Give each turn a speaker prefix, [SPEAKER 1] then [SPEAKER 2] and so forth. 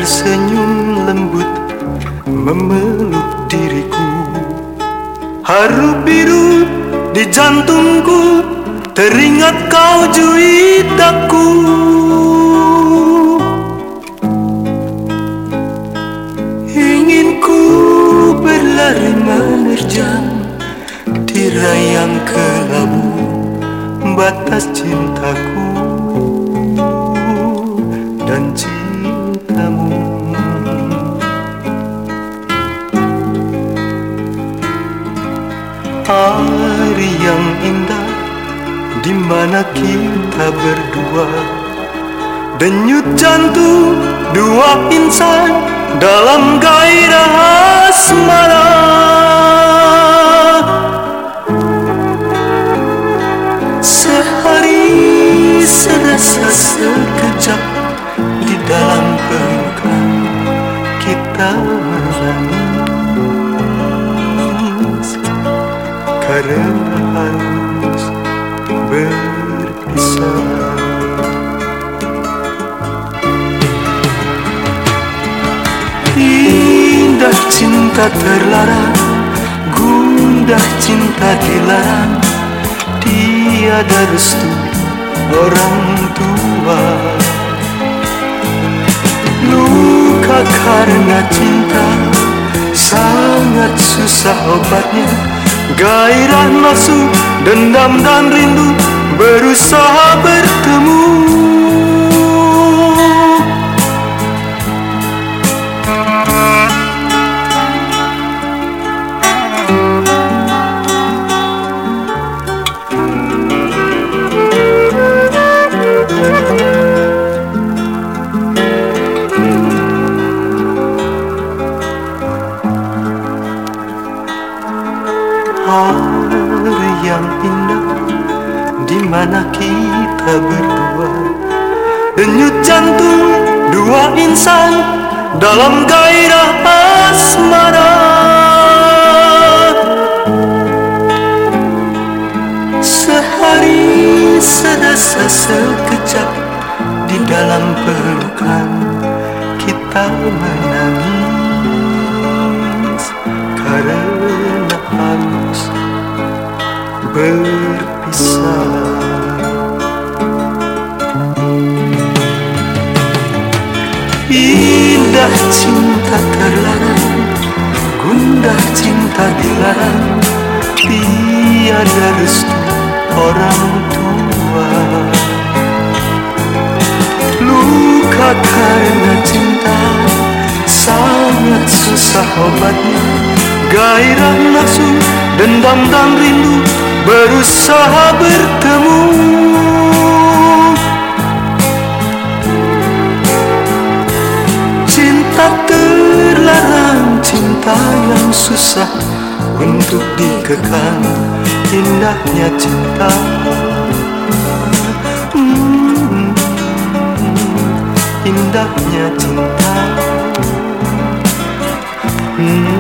[SPEAKER 1] tersenyum lembut memeluk diriku. Haru biru di jantungku, teringat kau juitaku. Ingin ku berlari menerjang tirai yang kelabu batas cintaku dan cintamu. Hari yang indah di mana kita berdua, denyut jantung dua insan dalam gairah asmara. Sehari serasa sekejap di dalam pelukan kita menangis karena harus berpisah. Indah cinta terlarang, gundah cinta dilarang, tiada restu orang tua. Luka karena cinta sangat susah obatnya. Gairah nafsu, dendam dan rindu berusaha bertemu. Hari yang indah di mana kita berdua, denyut jantung dua insan dalam gairah asmara. Sehari serasa sekejap di dalam pelukan kita menangis karena harus berpisah. Indah cinta terlarang, gundah cinta dilarang, tiada restu orang tua. Luka karena cinta sangat susah obatnya. Gairah nafsu, dendam dan rindu berusaha bertemu. Cinta terlarang, cinta yang susah untuk dikekang. Indahnya cinta, indahnya cinta.